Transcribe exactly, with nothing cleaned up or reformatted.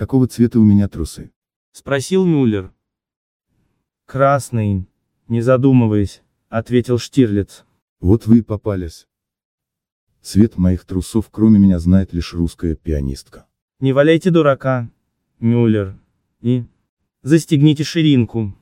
Какого цвета у меня трусы? Спросил Мюллер. Красный, не задумываясь, ответил Штирлиц. Вот вы и попались. Цвет моих трусов кроме меня знает лишь русская пианистка. Не валяйте дурака, Мюллер, и застегните ширинку.